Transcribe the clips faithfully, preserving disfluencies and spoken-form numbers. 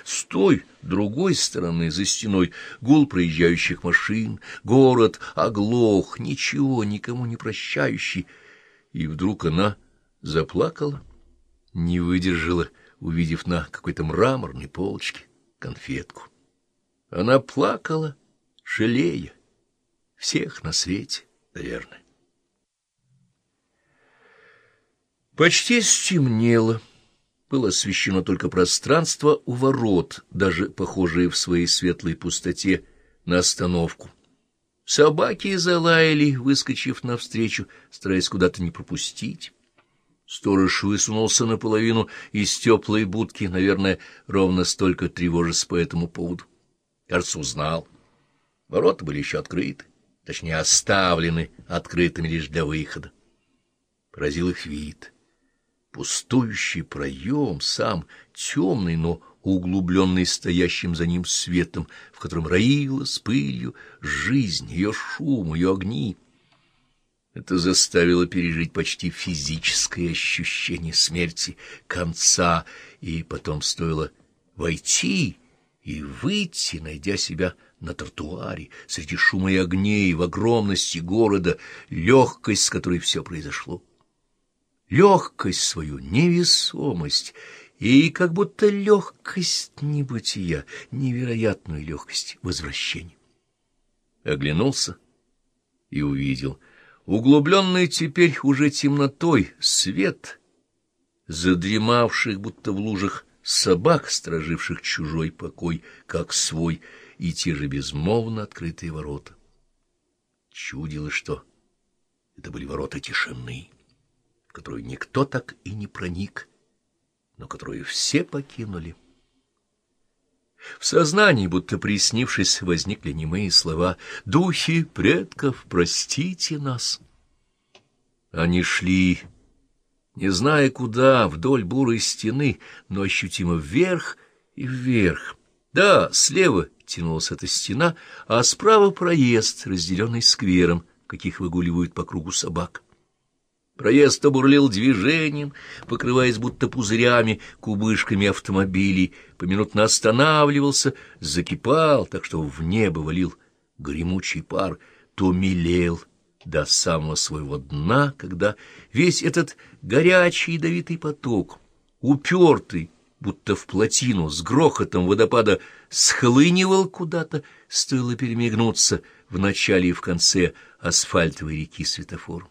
С той, другой стороны, за стеной, гул проезжающих машин, город оглох, ничего никому не прощающий. И вдруг она заплакала, не выдержала, увидев на какой-то мраморной полочке конфетку. Она плакала, жалея всех на свете, наверное. Почти стемнело. Было освещено только пространство у ворот, даже похожее в своей светлой пустоте на остановку. Собаки залаяли, выскочив навстречу, стараясь куда-то не пропустить. Сторож высунулся наполовину из теплой будки, наверное, ровно столько тревожась по этому поводу. Кажется, узнал. Ворота были еще открыты, точнее, оставлены открытыми лишь для выхода. Поразил их вид. Пустующий проем, сам темный, но углубленный стоящим за ним светом, в котором роилась пылью жизнь, ее шум, ее огни. Это заставило пережить почти физическое ощущение смерти, конца, и потом стоило войти и выйти, найдя себя на тротуаре, среди шума и огней, в огромности города, легкость, с которой все произошло. Легкость свою, невесомость и как будто легкость небытия, невероятную легкость возвращения. Оглянулся и увидел углубленный теперь уже темнотой свет задремавших, будто в лужах, собак, страживших чужой покой, как свой, и те же безмолвно открытые ворота. Чудилось, что это были ворота тишины, в которую никто так и не проник, но которую все покинули. В сознании, будто приснившись, возникли немые слова: «Духи предков, простите нас». Они шли, не зная куда, вдоль бурой стены, но ощутимо вверх и вверх. Да, слева тянулась эта стена, а справа проезд, разделенный сквером, каких выгуливают по кругу собак. Проезд обурлил движением, покрываясь будто пузырями, кубышками автомобилей, поминутно останавливался, закипал, так что в небо валил гремучий пар, то мелел до самого своего дна, когда весь этот горячий ядовитый поток, упертый, будто в плотину, с грохотом водопада схлынивал куда-то, стоило перемигнуться в начале и в конце асфальтовой реки светофору.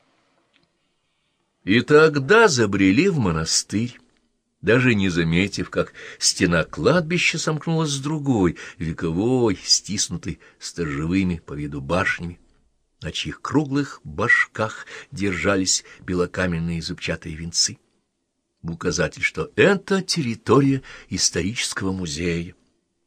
И тогда забрели в монастырь, даже не заметив, как стена кладбища сомкнулась с другой, вековой, стиснутой сторожевыми по виду башнями, на чьих круглых башках держались белокаменные зубчатые венцы. Указатель, что это территория исторического музея.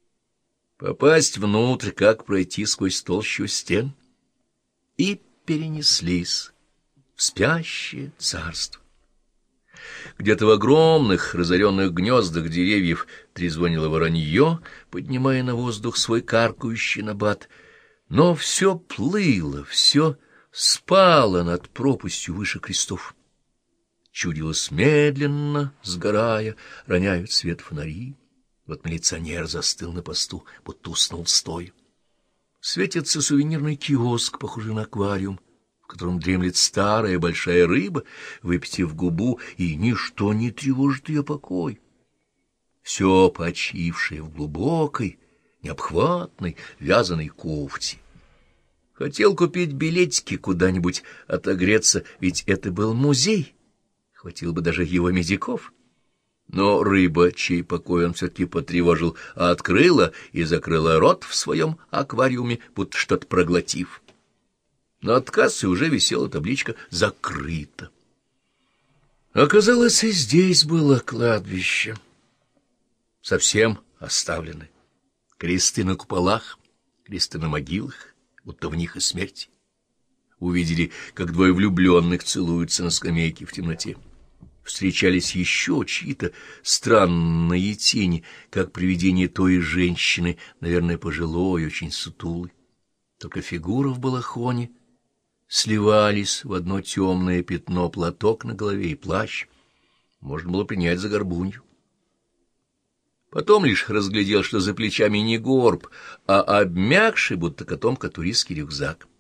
Попасть внутрь, как пройти сквозь толщу стен, и перенеслись в спящее царство. Где-то в огромных разоренных гнездах деревьев трезвонило воронье, поднимая на воздух свой каркающий набат, но все плыло, все спало над пропастью выше крестов. Чудилось медленно, сгорая, роняют свет фонари. Вот милиционер застыл на посту, будто уснул стоя. Светится сувенирный киоск, похожий на аквариум, в котором дремлет старая большая рыба, выпитив губу, и ничто не тревожит ее покой. Все почившее в глубокой, необхватной, вязаной кофте. Хотел купить билетики куда-нибудь отогреться, ведь это был музей. Хватило бы даже его медиков. Но рыба, чей покой он все-таки потревожил, открыла и закрыла рот в своем аквариуме, будто что-то проглотив. Над кассой уже висела табличка «Закрыто». Оказалось, и здесь было кладбище. Совсем оставлены. Кресты на куполах, кресты на могилах, будто в них и смерть. Увидели, как двое влюбленных целуются на скамейке в темноте. Встречались еще чьи-то странные тени, как привидение той женщины, наверное, пожилой, очень сутулой. Только фигура в балахоне сливались в одно темное пятно, платок на голове и плащ. Можно было принять за горбунью. Потом лишь разглядел, что за плечами не горб, а обмякший, будто котомка, туристский рюкзак.